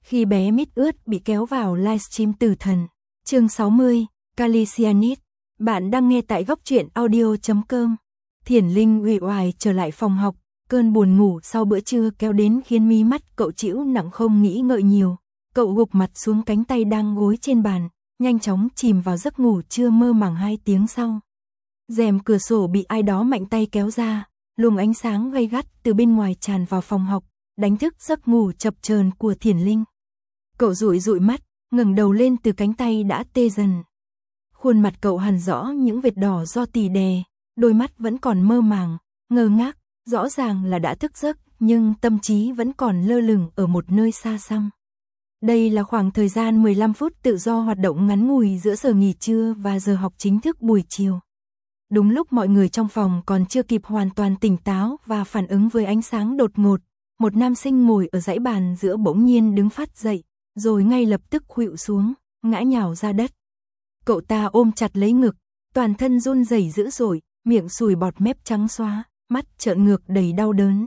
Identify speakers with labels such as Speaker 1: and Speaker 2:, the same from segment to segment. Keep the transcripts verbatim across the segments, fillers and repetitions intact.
Speaker 1: Khi bé mít ướt bị kéo vào livestream Tử Thần. Chương sáu mươi, Calicianit. Bạn đang nghe tại góc truyện audio chấm com. Thiển Linh uể oải trở lại phòng học, cơn buồn ngủ sau bữa trưa kéo đến khiến mí mắt cậu trĩu nặng không nghĩ ngợi nhiều. Cậu gục mặt xuống cánh tay đang gối trên bàn, nhanh chóng chìm vào giấc ngủ trưa mơ màng hai tiếng sau. Rèm cửa sổ bị ai đó mạnh tay kéo ra, luồng ánh sáng gay gắt từ bên ngoài tràn vào phòng học, đánh thức giấc ngủ chập chờn của Thiển Linh. Cậu dụi dụi mắt, ngẩng đầu lên từ cánh tay đã tê dần. Khuôn mặt cậu hằn rõ những vệt đỏ do tỉ đè, đôi mắt vẫn còn mơ màng, ngơ ngác, rõ ràng là đã thức giấc, nhưng tâm trí vẫn còn lơ lửng ở một nơi xa xăm. Đây là khoảng thời gian mười lăm phút tự do hoạt động ngắn ngủi giữa giờ nghỉ trưa và giờ học chính thức buổi chiều. Đúng lúc mọi người trong phòng còn chưa kịp hoàn toàn tỉnh táo và phản ứng với ánh sáng đột ngột, một nam sinh ngồi ở dãy bàn giữa bỗng nhiên đứng phát dậy, rồi ngay lập tức khuỵu xuống, ngã nhào ra đất. Cậu ta ôm chặt lấy ngực, toàn thân run rẩy dữ dội, miệng sùi bọt mép trắng xóa, mắt trợn ngược đầy đau đớn.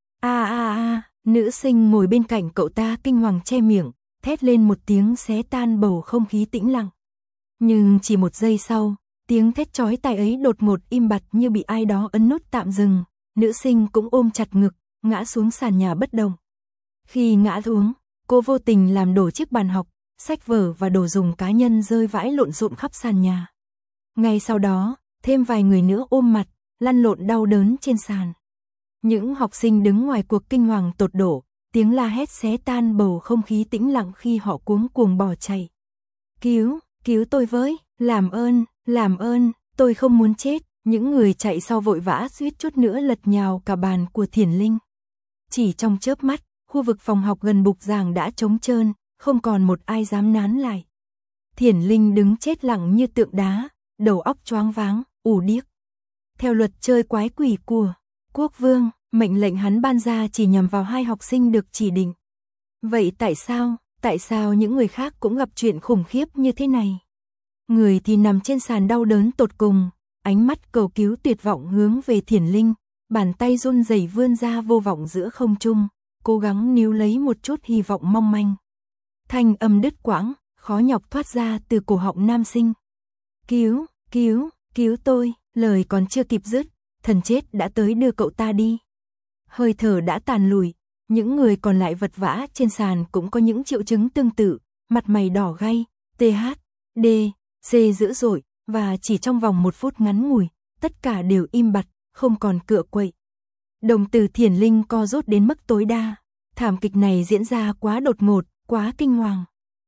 Speaker 1: A a a, nữ sinh ngồi bên cạnh cậu ta kinh hoàng che miệng, thét lên một tiếng xé tan bầu không khí tĩnh lặng. Nhưng chỉ một giây sau, tiếng thét chói tai ấy đột ngột im bặt như bị ai đó ấn nút tạm dừng, nữ sinh cũng ôm chặt ngực, ngã xuống sàn nhà bất động. Khi ngã xuống, cô vô tình làm đổ chiếc bàn học, sách vở và đồ dùng cá nhân rơi vãi lộn xộn khắp sàn nhà. Ngay sau đó, thêm vài người nữa ôm mặt, lăn lộn đau đớn trên sàn. Những học sinh đứng ngoài cuộc kinh hoàng tột độ, tiếng la hét xé tan bầu không khí tĩnh lặng khi họ cuống cuồng bỏ chạy. Cứu, cứu tôi với, làm ơn, làm ơn, tôi không muốn chết. Những người chạy sau vội vã suýt chút nữa lật nhào cả bàn của Thiển Linh. Chỉ trong chớp mắt, khu vực phòng học gần bục giảng đã trống trơn, không còn một ai dám nán lại. Thiển Linh đứng chết lặng như tượng đá, đầu óc choáng váng, ù điếc. Theo luật chơi quái quỷ của Quốc Vương, mệnh lệnh hắn ban ra chỉ nhằm vào hai học sinh được chỉ định. Vậy tại sao, tại sao những người khác cũng gặp chuyện khủng khiếp như thế này? Người thì nằm trên sàn đau đớn tột cùng, ánh mắt cầu cứu tuyệt vọng hướng về Thiển Linh, bàn tay run rẩy vươn ra vô vọng giữa không trung, cố gắng níu lấy một chút hy vọng mong manh. Thanh âm đứt quãng, khó nhọc thoát ra từ cổ họng nam sinh. Cứu, cứu, cứu tôi, lời còn chưa kịp dứt, thần chết đã tới đưa cậu ta đi. Hơi thở đã tàn lùi, những người còn lại vật vã trên sàn cũng có những triệu chứng tương tự, mặt mày đỏ gay, tê hát, đê, xê dữ dội, và chỉ trong vòng một phút ngắn ngủi, tất cả đều im bặt, không còn cựa quậy. Đồng tử Thiển Linh co rút đến mức tối đa, thảm kịch này diễn ra quá đột ngột, quá kinh hoàng.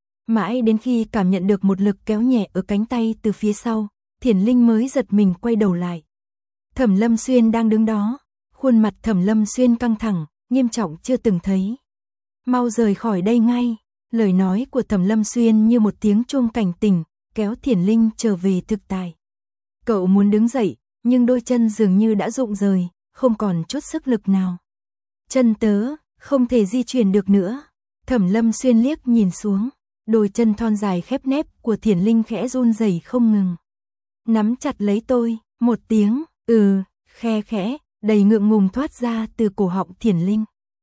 Speaker 1: Mãi đến khi cảm nhận được một lực kéo nhẹ ở cánh tay từ phía sau, Thiển Linh mới giật mình quay đầu lại. Thẩm Lâm Xuyên đang đứng đó, khuôn mặt Thẩm Lâm Xuyên căng thẳng, nghiêm trọng chưa từng thấy. Mau rời khỏi đây ngay, lời nói của Thẩm Lâm Xuyên như một tiếng chuông cảnh tỉnh, kéo Thiển Linh trở về thực tại. Cậu muốn đứng dậy, nhưng đôi chân dường như đã rụng rời, không còn chút sức lực nào. Chân tớ, không thể di chuyển được nữa. Thẩm Lâm Xuyên liếc nhìn xuống, đôi chân thon dài khép nép của Thiển Linh khẽ run rẩy không ngừng. Nắm chặt lấy tôi, một tiếng, ừ, khe khẽ, đầy ngượng ngùng thoát ra từ cổ họng Thiển Linh.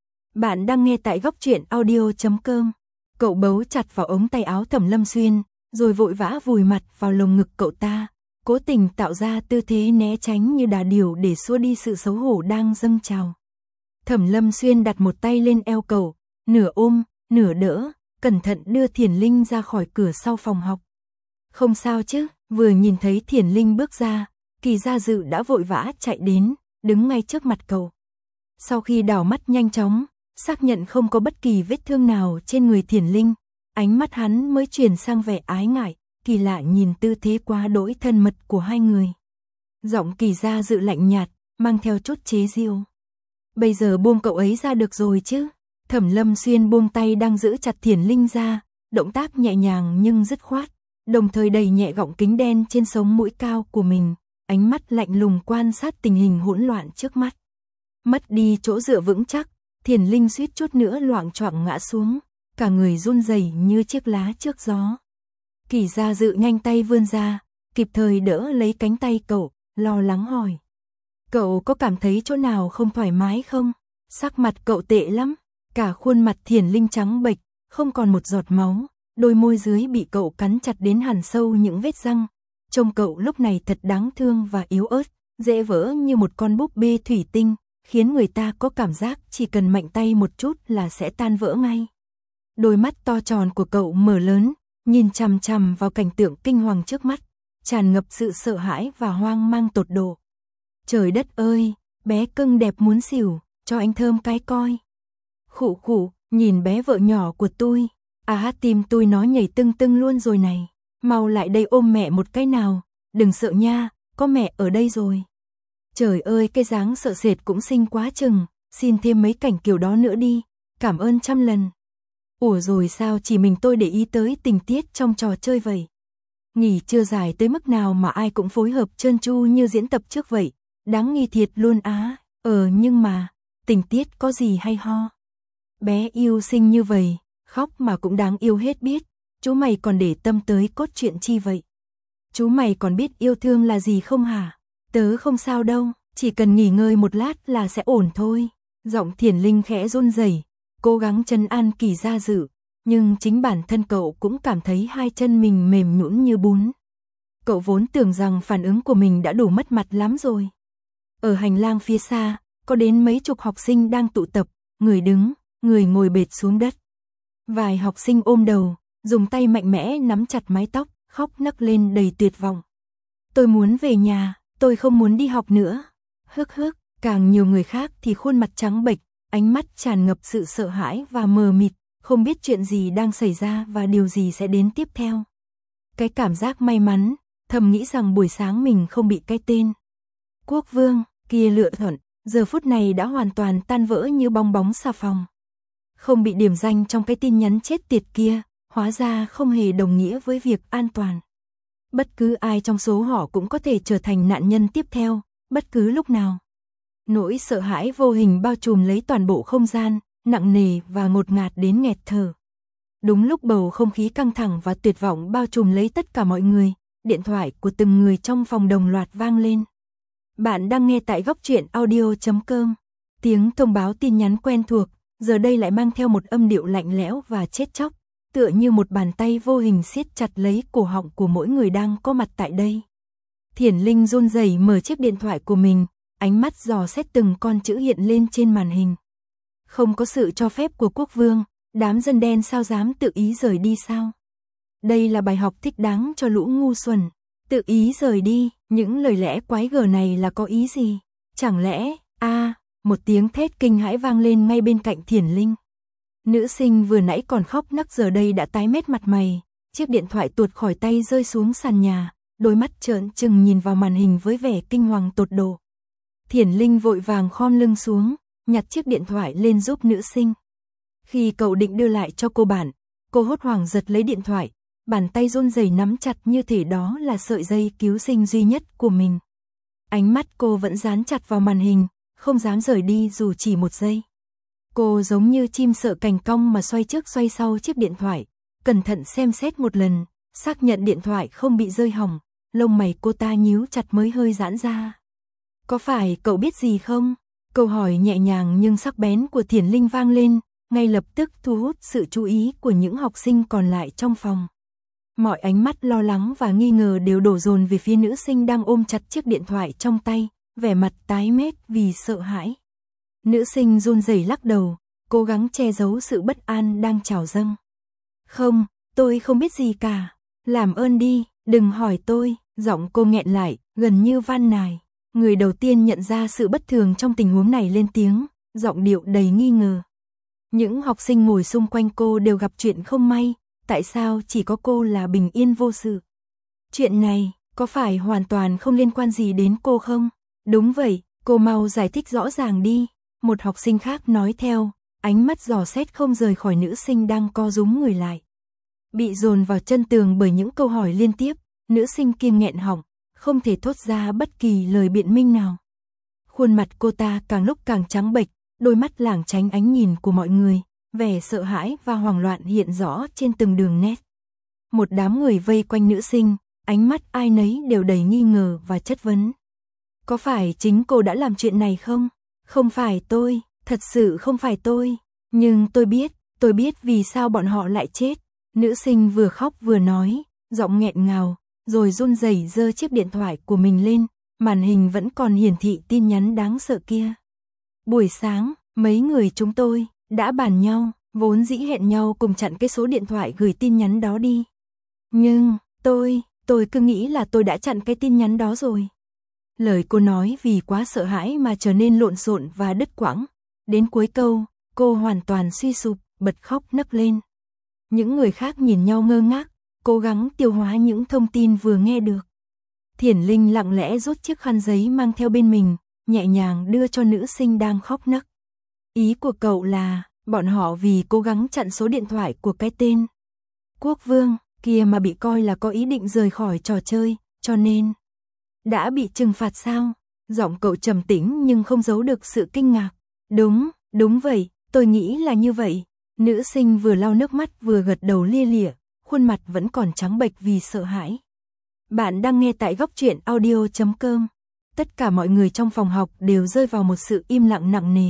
Speaker 1: Bạn đang nghe tại góc truyện audio chấm com. Cậu bấu chặt vào ống tay áo Thẩm Lâm Xuyên, rồi vội vã vùi mặt vào lồng ngực cậu ta, cố tình tạo ra tư thế né tránh như đà điểu để xua đi sự xấu hổ đang dâng trào. Thẩm Lâm Xuyên đặt một tay lên eo cậu, nửa ôm, nửa đỡ, cẩn thận đưa Thiển Linh ra khỏi cửa sau phòng học. Không sao chứ? Vừa nhìn thấy Thiển Linh bước ra, Kỳ Gia Dự đã vội vã chạy đến, đứng ngay trước mặt cậu. Sau khi đảo mắt nhanh chóng, xác nhận không có bất kỳ vết thương nào trên người Thiển Linh, ánh mắt hắn mới chuyển sang vẻ ái ngại, kỳ lạ nhìn tư thế quá đỗi thân mật của hai người. Giọng Kỳ Gia Dự lạnh nhạt, mang theo chút chế giễu. Bây giờ buông cậu ấy ra được rồi chứ? Thẩm Lâm Xuyên buông tay đang giữ chặt Thiển Linh ra, động tác nhẹ nhàng nhưng dứt khoát, đồng thời đẩy nhẹ gọng kính đen trên sống mũi cao của mình, ánh mắt lạnh lùng quan sát tình hình hỗn loạn trước mắt. Mất đi chỗ dựa vững chắc, Thiển Linh suýt chút nữa loạng choạng ngã xuống, cả người run rẩy như chiếc lá trước gió. Kỳ Gia Dự nhanh tay vươn ra, kịp thời đỡ lấy cánh tay cậu, lo lắng hỏi. Cậu có cảm thấy chỗ nào không thoải mái không? Sắc mặt cậu tệ lắm, cả khuôn mặt Thiển Linh trắng bệch, không còn một giọt máu, đôi môi dưới bị cậu cắn chặt đến hằn sâu những vết răng. Trông cậu lúc này thật đáng thương và yếu ớt, dễ vỡ như một con búp bê thủy tinh, khiến người ta có cảm giác chỉ cần mạnh tay một chút là sẽ tan vỡ ngay. Đôi mắt to tròn của cậu mở lớn, nhìn chằm chằm vào cảnh tượng kinh hoàng trước mắt, tràn ngập sự sợ hãi và hoang mang tột độ. Trời đất ơi, bé cưng đẹp muốn xỉu, cho anh thơm cái coi. Khụ khụ, nhìn bé vợ nhỏ của tôi, à hát tim tôi nó nhảy tưng tưng luôn rồi này. Mau lại đây ôm mẹ một cái nào, đừng sợ nha, có mẹ ở đây rồi. Trời ơi, cái dáng sợ sệt cũng xinh quá chừng, xin thêm mấy cảnh kiểu đó nữa đi, cảm ơn trăm lần. Ủa rồi sao chỉ mình tôi để ý tới tình tiết trong trò chơi vậy? Nghỉ chưa dài tới mức nào mà ai cũng phối hợp trơn tru như diễn tập trước vậy, đáng nghi thiệt luôn á. Ờ nhưng mà, tình tiết có gì hay ho? Bé yêu xinh như vậy, khóc mà cũng đáng yêu hết biết. Chú mày còn để tâm tới cốt truyện chi vậy? Chú mày còn biết yêu thương là gì không hả? Tớ không sao đâu, chỉ cần nghỉ ngơi một lát là sẽ ổn thôi. Giọng Thiển Linh khẽ run rẩy, cố gắng trấn an Kỳ Gia Dự, nhưng chính bản thân cậu cũng cảm thấy hai chân mình mềm nhũn như bún. Cậu vốn tưởng rằng phản ứng của mình đã đủ mất mặt lắm rồi. Ở hành lang phía xa, có đến mấy chục học sinh đang tụ tập, người đứng, người ngồi bệt xuống đất. Vài học sinh ôm đầu, dùng tay mạnh mẽ nắm chặt mái tóc, khóc nấc lên đầy tuyệt vọng. Tôi muốn về nhà, tôi không muốn đi học nữa. Hức hức, càng nhiều người khác thì khuôn mặt trắng bệch, ánh mắt tràn ngập sự sợ hãi và mờ mịt, không biết chuyện gì đang xảy ra và điều gì sẽ đến tiếp theo. Cái cảm giác may mắn, thầm nghĩ rằng buổi sáng mình không bị cái tên Quốc Vương kia lựa thuận, giờ phút này đã hoàn toàn tan vỡ như bong bóng xà phòng. Không bị điểm danh trong cái tin nhắn chết tiệt kia, hóa ra không hề đồng nghĩa với việc an toàn. Bất cứ ai trong số họ cũng có thể trở thành nạn nhân tiếp theo, bất cứ lúc nào. Nỗi sợ hãi vô hình bao trùm lấy toàn bộ không gian, nặng nề và ngột ngạt đến nghẹt thở. Đúng lúc bầu không khí căng thẳng và tuyệt vọng bao trùm lấy tất cả mọi người, điện thoại của từng người trong phòng đồng loạt vang lên. Bạn đang nghe tại góc truyện audio chấm com. Tiếng thông báo tin nhắn quen thuộc, giờ đây lại mang theo một âm điệu lạnh lẽo và chết chóc, tựa như một bàn tay vô hình siết chặt lấy cổ họng của mỗi người đang có mặt tại đây. Thiển Linh run rẩy mở chiếc điện thoại của mình, ánh mắt dò xét từng con chữ hiện lên trên màn hình. Không có sự cho phép của Quốc Vương, đám dân đen sao dám tự ý rời đi sao? Đây là bài học thích đáng cho lũ ngu xuẩn. Tự ý rời đi, những lời lẽ quái gở này là có ý gì? Chẳng lẽ, a à, một tiếng thét kinh hãi vang lên ngay bên cạnh Thiển Linh. Nữ sinh vừa nãy còn khóc nấc giờ đây đã tái mét mặt mày, chiếc điện thoại tuột khỏi tay rơi xuống sàn nhà, đôi mắt trợn trừng nhìn vào màn hình với vẻ kinh hoàng tột độ. Thiển Linh vội vàng khom lưng xuống, nhặt chiếc điện thoại lên giúp nữ sinh. Khi cậu định đưa lại cho cô bạn, cô hốt hoảng giật lấy điện thoại, bàn tay run rẩy nắm chặt như thể đó là sợi dây cứu sinh duy nhất của mình. Ánh mắt cô vẫn dán chặt vào màn hình, không dám rời đi dù chỉ một giây. Cô giống như chim sợ cành cong mà xoay trước xoay sau chiếc điện thoại, cẩn thận xem xét một lần, xác nhận điện thoại không bị rơi hỏng, lông mày cô ta nhíu chặt mới hơi giãn ra. Có phải cậu biết gì không? Câu hỏi nhẹ nhàng nhưng sắc bén của Thiển Linh vang lên, ngay lập tức thu hút sự chú ý của những học sinh còn lại trong phòng. Mọi ánh mắt lo lắng và nghi ngờ đều đổ dồn về phía nữ sinh đang ôm chặt chiếc điện thoại trong tay, vẻ mặt tái mét vì sợ hãi. Nữ sinh run rẩy lắc đầu, cố gắng che giấu sự bất an đang trào dâng. Không, tôi không biết gì cả. Làm ơn đi, đừng hỏi tôi. Giọng cô nghẹn lại, gần như van nài. Người đầu tiên nhận ra sự bất thường trong tình huống này lên tiếng, giọng điệu đầy nghi ngờ. Những học sinh ngồi xung quanh cô đều gặp chuyện không may, tại sao chỉ có cô là bình yên vô sự? Chuyện này, có phải hoàn toàn không liên quan gì đến cô không? Đúng vậy, cô mau giải thích rõ ràng đi. Một học sinh khác nói theo, ánh mắt dò xét không rời khỏi nữ sinh đang co rúm người lại. Bị dồn vào chân tường bởi những câu hỏi liên tiếp, nữ sinh kia nghẹn họng, không thể thốt ra bất kỳ lời biện minh nào. Khuôn mặt cô ta càng lúc càng trắng bệch, đôi mắt lảng tránh ánh nhìn của mọi người, vẻ sợ hãi và hoảng loạn hiện rõ trên từng đường nét. Một đám người vây quanh nữ sinh, ánh mắt ai nấy đều đầy nghi ngờ và chất vấn. Có phải chính cô đã làm chuyện này không? Không phải tôi, thật sự không phải tôi, nhưng tôi biết, tôi biết vì sao bọn họ lại chết. Nữ sinh vừa khóc vừa nói, giọng nghẹn ngào, rồi run rẩy giơ chiếc điện thoại của mình lên, màn hình vẫn còn hiển thị tin nhắn đáng sợ kia. Buổi sáng, mấy người chúng tôi đã bàn nhau, vốn dĩ hẹn nhau cùng chặn cái số điện thoại gửi tin nhắn đó đi. Nhưng, tôi, tôi cứ nghĩ là tôi đã chặn cái tin nhắn đó rồi. Lời cô nói vì quá sợ hãi mà trở nên lộn xộn và đứt quãng. Đến cuối câu, cô hoàn toàn suy sụp, bật khóc nấc lên. Những người khác nhìn nhau ngơ ngác, cố gắng tiêu hóa những thông tin vừa nghe được. Thiển Linh lặng lẽ rút chiếc khăn giấy mang theo bên mình, nhẹ nhàng đưa cho nữ sinh đang khóc nấc. Ý của cậu là, bọn họ vì cố gắng chặn số điện thoại của cái tên Quốc Vương kia mà bị coi là có ý định rời khỏi trò chơi, cho nên đã bị trừng phạt sao? Giọng cậu trầm tĩnh nhưng không giấu được sự kinh ngạc. Đúng, đúng vậy, tôi nghĩ là như vậy. Nữ sinh vừa lau nước mắt vừa gật đầu lia lịa, khuôn mặt vẫn còn trắng bệch vì sợ hãi. Bạn đang nghe tại góc truyện audio chấm com. Tất cả mọi người trong phòng học đều rơi vào một sự im lặng nặng nề.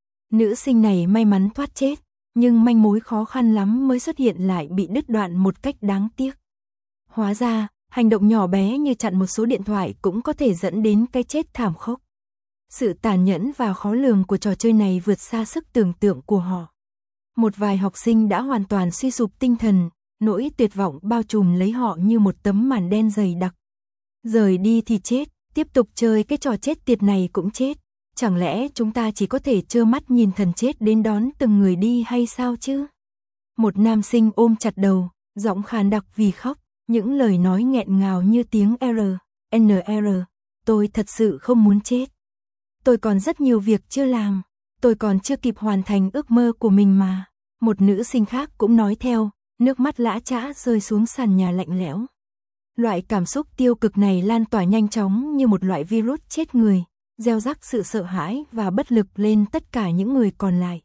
Speaker 1: Nữ sinh này may mắn thoát chết, nhưng manh mối khó khăn lắm mới xuất hiện lại bị đứt đoạn một cách đáng tiếc. Hóa ra, hành động nhỏ bé như chặn một số điện thoại cũng có thể dẫn đến cái chết thảm khốc. Sự tàn nhẫn và khó lường của trò chơi này vượt xa sức tưởng tượng của họ. Một vài học sinh đã hoàn toàn suy sụp tinh thần, nỗi tuyệt vọng bao trùm lấy họ như một tấm màn đen dày đặc. Rời đi thì chết, tiếp tục chơi cái trò chết tiệt này cũng chết. Chẳng lẽ chúng ta chỉ có thể trơ mắt nhìn thần chết đến đón từng người đi hay sao chứ? Một nam sinh ôm chặt đầu, giọng khàn đặc vì khóc, những lời nói nghẹn ngào như tiếng R, N R. Tôi thật sự không muốn chết. Tôi còn rất nhiều việc chưa làm. Tôi còn chưa kịp hoàn thành ước mơ của mình mà. Một nữ sinh khác cũng nói theo, nước mắt lã chã rơi xuống sàn nhà lạnh lẽo. Loại cảm xúc tiêu cực này lan tỏa nhanh chóng như một loại virus chết người, gieo rắc sự sợ hãi và bất lực lên tất cả những người còn lại.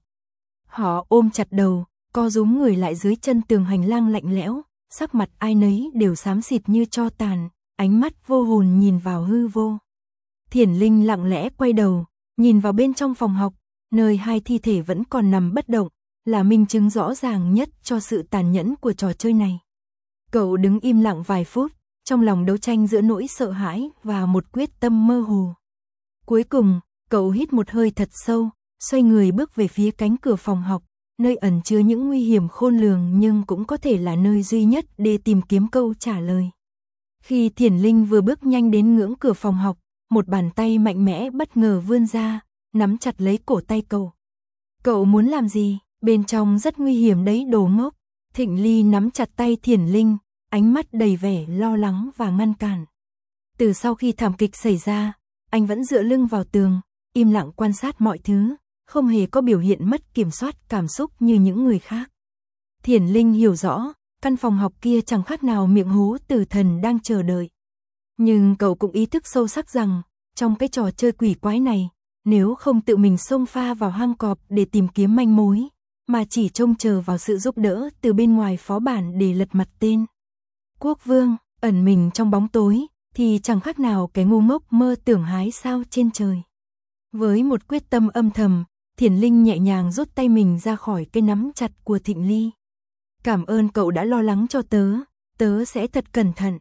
Speaker 1: Họ ôm chặt đầu, co rúm người lại dưới chân tường hành lang lạnh lẽo, sắc mặt ai nấy đều xám xịt như tro tàn, ánh mắt vô hồn nhìn vào hư vô. Thiển Linh lặng lẽ quay đầu, nhìn vào bên trong phòng học, nơi hai thi thể vẫn còn nằm bất động, là minh chứng rõ ràng nhất cho sự tàn nhẫn của trò chơi này. Cậu đứng im lặng vài phút, trong lòng đấu tranh giữa nỗi sợ hãi và một quyết tâm mơ hồ. Cuối cùng, cậu hít một hơi thật sâu, xoay người bước về phía cánh cửa phòng học, nơi ẩn chứa những nguy hiểm khôn lường nhưng cũng có thể là nơi duy nhất để tìm kiếm câu trả lời. Khi Thiển Linh vừa bước nhanh đến ngưỡng cửa phòng học, một bàn tay mạnh mẽ bất ngờ vươn ra, nắm chặt lấy cổ tay cậu. Cậu muốn làm gì? Bên trong rất nguy hiểm đấy đồ ngốc. Thịnh Ly nắm chặt tay Thiển Linh, ánh mắt đầy vẻ lo lắng và ngăn cản. Từ sau khi thảm kịch xảy ra, anh vẫn dựa lưng vào tường, im lặng quan sát mọi thứ, không hề có biểu hiện mất kiểm soát cảm xúc như những người khác. Thiển Linh hiểu rõ, căn phòng học kia chẳng khác nào miệng hố tử thần đang chờ đợi. Nhưng cậu cũng ý thức sâu sắc rằng, trong cái trò chơi quỷ quái này, nếu không tự mình xông pha vào hang cọp để tìm kiếm manh mối, mà chỉ trông chờ vào sự giúp đỡ từ bên ngoài phó bản để lật mặt tên Quốc Vương, ẩn mình trong bóng tối, thì chẳng khác nào cái ngu ngốc mơ tưởng hái sao trên trời. Với một quyết tâm âm thầm, Thiển Linh nhẹ nhàng rút tay mình ra khỏi cái nắm chặt của Thịnh Ly. Cảm ơn cậu đã lo lắng cho tớ, tớ sẽ thật cẩn thận.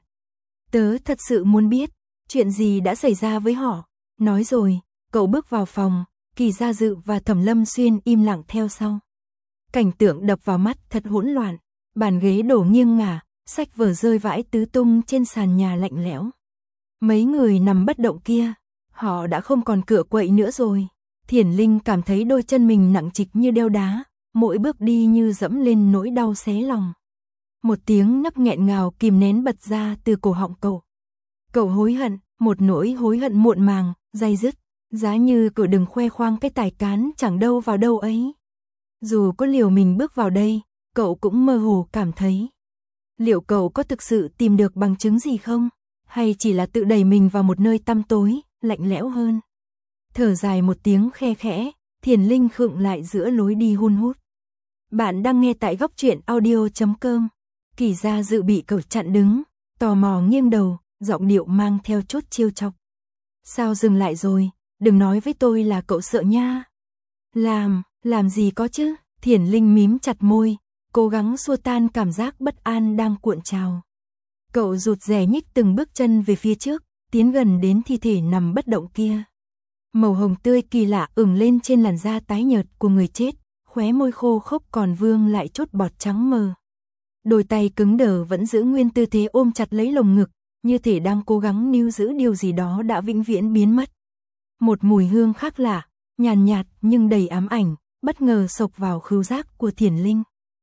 Speaker 1: Tớ thật sự muốn biết, chuyện gì đã xảy ra với họ. Nói rồi, cậu bước vào phòng, Kỳ Gia Dự và Thẩm Lâm Xuyên im lặng theo sau. Cảnh tượng đập vào mắt thật hỗn loạn, bàn ghế đổ nghiêng ngả, sách vở rơi vãi tứ tung trên sàn nhà lạnh lẽo. Mấy người nằm bất động kia, họ đã không còn cựa quậy nữa rồi. Thiển Linh cảm thấy đôi chân mình nặng trịch như đeo đá, mỗi bước đi như dẫm lên nỗi đau xé lòng. Một tiếng nấc nghẹn ngào kìm nén bật ra từ cổ họng cậu. Cậu hối hận, một nỗi hối hận muộn màng, day dứt, giá như cậu đừng khoe khoang cái tài cán chẳng đâu vào đâu ấy. Dù có liều mình bước vào đây, cậu cũng mơ hồ cảm thấy. Liệu cậu có thực sự tìm được bằng chứng gì không? Hay chỉ là tự đẩy mình vào một nơi tăm tối, lạnh lẽo hơn? Thở dài một tiếng khe khẽ, Thiển Linh khựng lại giữa lối đi hun hút. Bạn đang nghe tại góc truyện audio chấm com. Kỳ Gia Dự bị cậu chặn đứng, tò mò nghiêng đầu, giọng điệu mang theo chút trêu chọc. Sao dừng lại rồi, đừng nói với tôi là cậu sợ nha. Làm, làm gì có chứ? Thiển Linh mím chặt môi, cố gắng xua tan cảm giác bất an đang cuộn trào. Cậu rụt rè nhích từng bước chân về phía trước, tiến gần đến thi thể nằm bất động kia. Màu hồng tươi kỳ lạ ửng lên trên làn da tái nhợt của người chết, khóe môi khô khốc còn vương lại chút bọt trắng mờ. Đôi tay cứng đờ vẫn giữ nguyên tư thế ôm chặt lấy lồng ngực, như thể đang cố gắng níu giữ điều gì đó đã vĩnh viễn biến mất. Một mùi hương khác lạ, nhàn nhạt nhưng đầy ám ảnh, bất ngờ xộc vào khứu giác của Thiển Linh.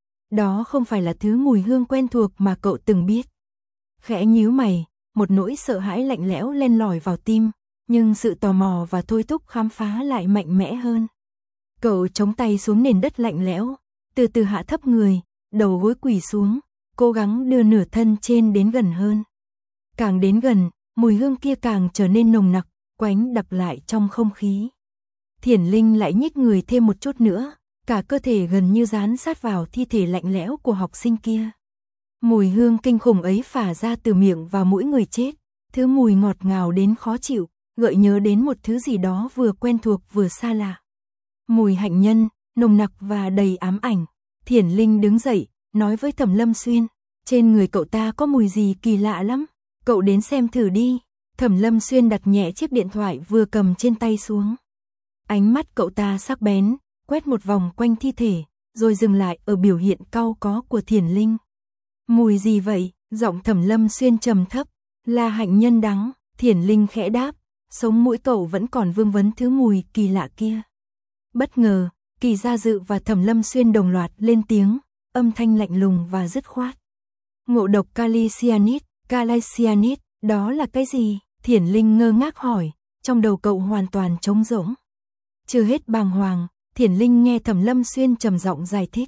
Speaker 1: Đó không phải là thứ mùi hương quen thuộc mà cậu từng biết. Khẽ nhíu mày, một nỗi sợ hãi lạnh lẽo len lỏi vào tim, nhưng sự tò mò và thôi thúc khám phá lại mạnh mẽ hơn. Cậu chống tay xuống nền đất lạnh lẽo, từ từ hạ thấp người, đầu gối quỳ xuống, cố gắng đưa nửa thân trên đến gần hơn. Càng đến gần, mùi hương kia càng trở nên nồng nặc, quánh đặc lại trong không khí. Thiển Linh lại nhích người thêm một chút nữa, cả cơ thể gần như dán sát vào thi thể lạnh lẽo của học sinh kia. Mùi hương kinh khủng ấy phả ra từ miệng và mũi người chết, thứ mùi ngọt ngào đến khó chịu, gợi nhớ đến một thứ gì đó vừa quen thuộc vừa xa lạ. Mùi hạnh nhân, nồng nặc và đầy ám ảnh. Thiển Linh đứng dậy, nói với Thẩm Lâm Xuyên, trên người cậu ta có mùi gì kỳ lạ lắm, cậu đến xem thử đi. Thẩm Lâm Xuyên đặt nhẹ chiếc điện thoại vừa cầm trên tay xuống. Ánh mắt cậu ta sắc bén, quét một vòng quanh thi thể, rồi dừng lại ở biểu hiện cau có của Thiển Linh. Mùi gì vậy? Giọng Thẩm Lâm Xuyên trầm thấp, là hạnh nhân đắng. Thiển Linh khẽ đáp, sống mũi cậu vẫn còn vương vấn thứ mùi kỳ lạ kia. Bất ngờ, Kỳ Gia Dự và Thẩm Lâm Xuyên đồng loạt lên tiếng, âm thanh lạnh lùng và dứt khoát. Ngộ độc kali cyanide, kali cyanide, đó là cái gì? Thiển Linh ngơ ngác hỏi, trong đầu cậu hoàn toàn trống rỗng. Chưa hết bàng hoàng, Thiển Linh nghe Thẩm Lâm Xuyên trầm giọng giải thích.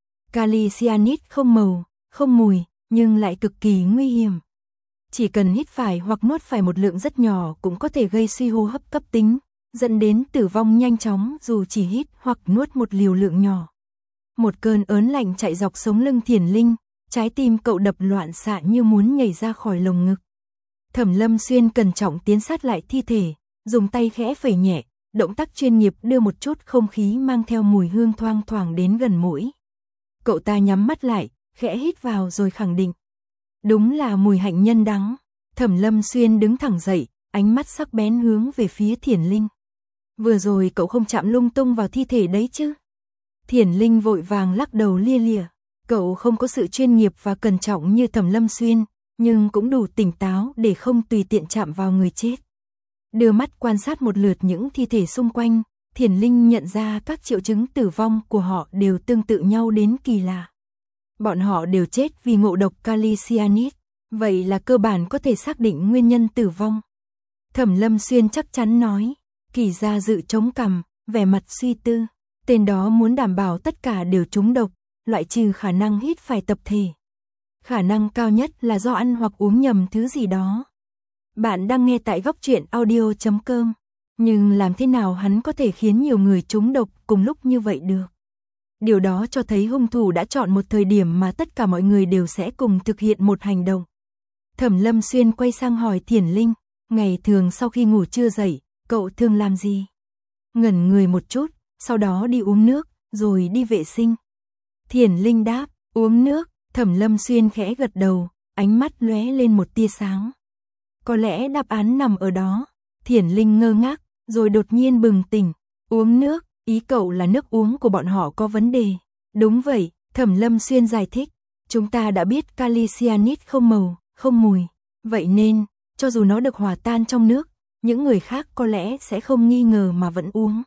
Speaker 1: Kali cyanide không màu, không mùi, nhưng lại cực kỳ nguy hiểm. Chỉ cần hít phải hoặc nuốt phải một lượng rất nhỏ cũng có thể gây suy hô hấp cấp tính, dẫn đến tử vong nhanh chóng dù chỉ hít hoặc nuốt một liều lượng nhỏ. Một cơn ớn lạnh chạy dọc sống lưng Thiển Linh, trái tim cậu đập loạn xạ như muốn nhảy ra khỏi lồng ngực. Thẩm Lâm Xuyên cẩn trọng tiến sát lại thi thể, dùng tay khẽ phẩy nhẹ, động tác chuyên nghiệp đưa một chút không khí mang theo mùi hương thoang thoảng đến gần mũi. Cậu ta nhắm mắt lại, khẽ hít vào rồi khẳng định. Đúng là mùi hạnh nhân đắng. Thẩm Lâm Xuyên đứng thẳng dậy, ánh mắt sắc bén hướng về phía Thiển Linh. Vừa rồi cậu không chạm lung tung vào thi thể đấy chứ? Thiển Linh vội vàng lắc đầu lia lịa. Cậu không có sự chuyên nghiệp và cẩn trọng như Thẩm Lâm Xuyên, nhưng cũng đủ tỉnh táo để không tùy tiện chạm vào người chết. Đưa mắt quan sát một lượt những thi thể xung quanh, Thiển Linh nhận ra các triệu chứng tử vong của họ đều tương tự nhau đến kỳ lạ. Bọn họ đều chết vì ngộ độc kali cyanide, vậy là cơ bản có thể xác định nguyên nhân tử vong. Thẩm Lâm Xuyên chắc chắn nói. Kỳ Gia Dự chống cằm, vẻ mặt suy tư. Tên đó muốn đảm bảo tất cả đều trúng độc, loại trừ khả năng hít phải tập thể. Khả năng cao nhất là do ăn hoặc uống nhầm thứ gì đó. Bạn đang nghe tại góc truyện audio chấm com. Nhưng làm thế nào hắn có thể khiến nhiều người trúng độc cùng lúc như vậy được? Điều đó cho thấy hung thủ đã chọn một thời điểm mà tất cả mọi người đều sẽ cùng thực hiện một hành động. Thẩm Lâm Xuyên quay sang hỏi Thiển Linh, ngày thường sau khi ngủ trưa dậy, cậu thường làm gì? Ngẩn người một chút, sau đó đi uống nước, rồi đi vệ sinh. Thiển Linh đáp, uống nước. Thẩm Lâm Xuyên khẽ gật đầu, ánh mắt lóe lên một tia sáng. Có lẽ đáp án nằm ở đó. Thiển Linh ngơ ngác, rồi đột nhiên bừng tỉnh. Uống nước, ý cậu là nước uống của bọn họ có vấn đề. Đúng vậy, Thẩm Lâm Xuyên giải thích. Chúng ta đã biết kali cyanide không màu, không mùi. Vậy nên, cho dù nó được hòa tan trong nước, những người khác có lẽ sẽ không nghi ngờ mà vẫn uống.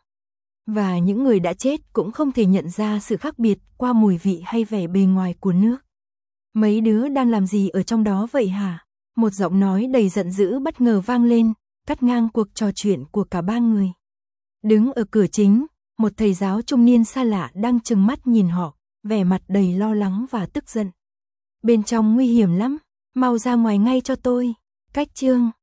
Speaker 1: Và những người đã chết cũng không thể nhận ra sự khác biệt qua mùi vị hay vẻ bề ngoài của nước. Mấy đứa đang làm gì ở trong đó vậy hả? Một giọng nói đầy giận dữ bất ngờ vang lên, cắt ngang cuộc trò chuyện của cả ba người. Đứng ở cửa chính, một thầy giáo trung niên xa lạ đang trừng mắt nhìn họ, vẻ mặt đầy lo lắng và tức giận. Bên trong nguy hiểm lắm, mau ra ngoài ngay cho tôi. Cách chương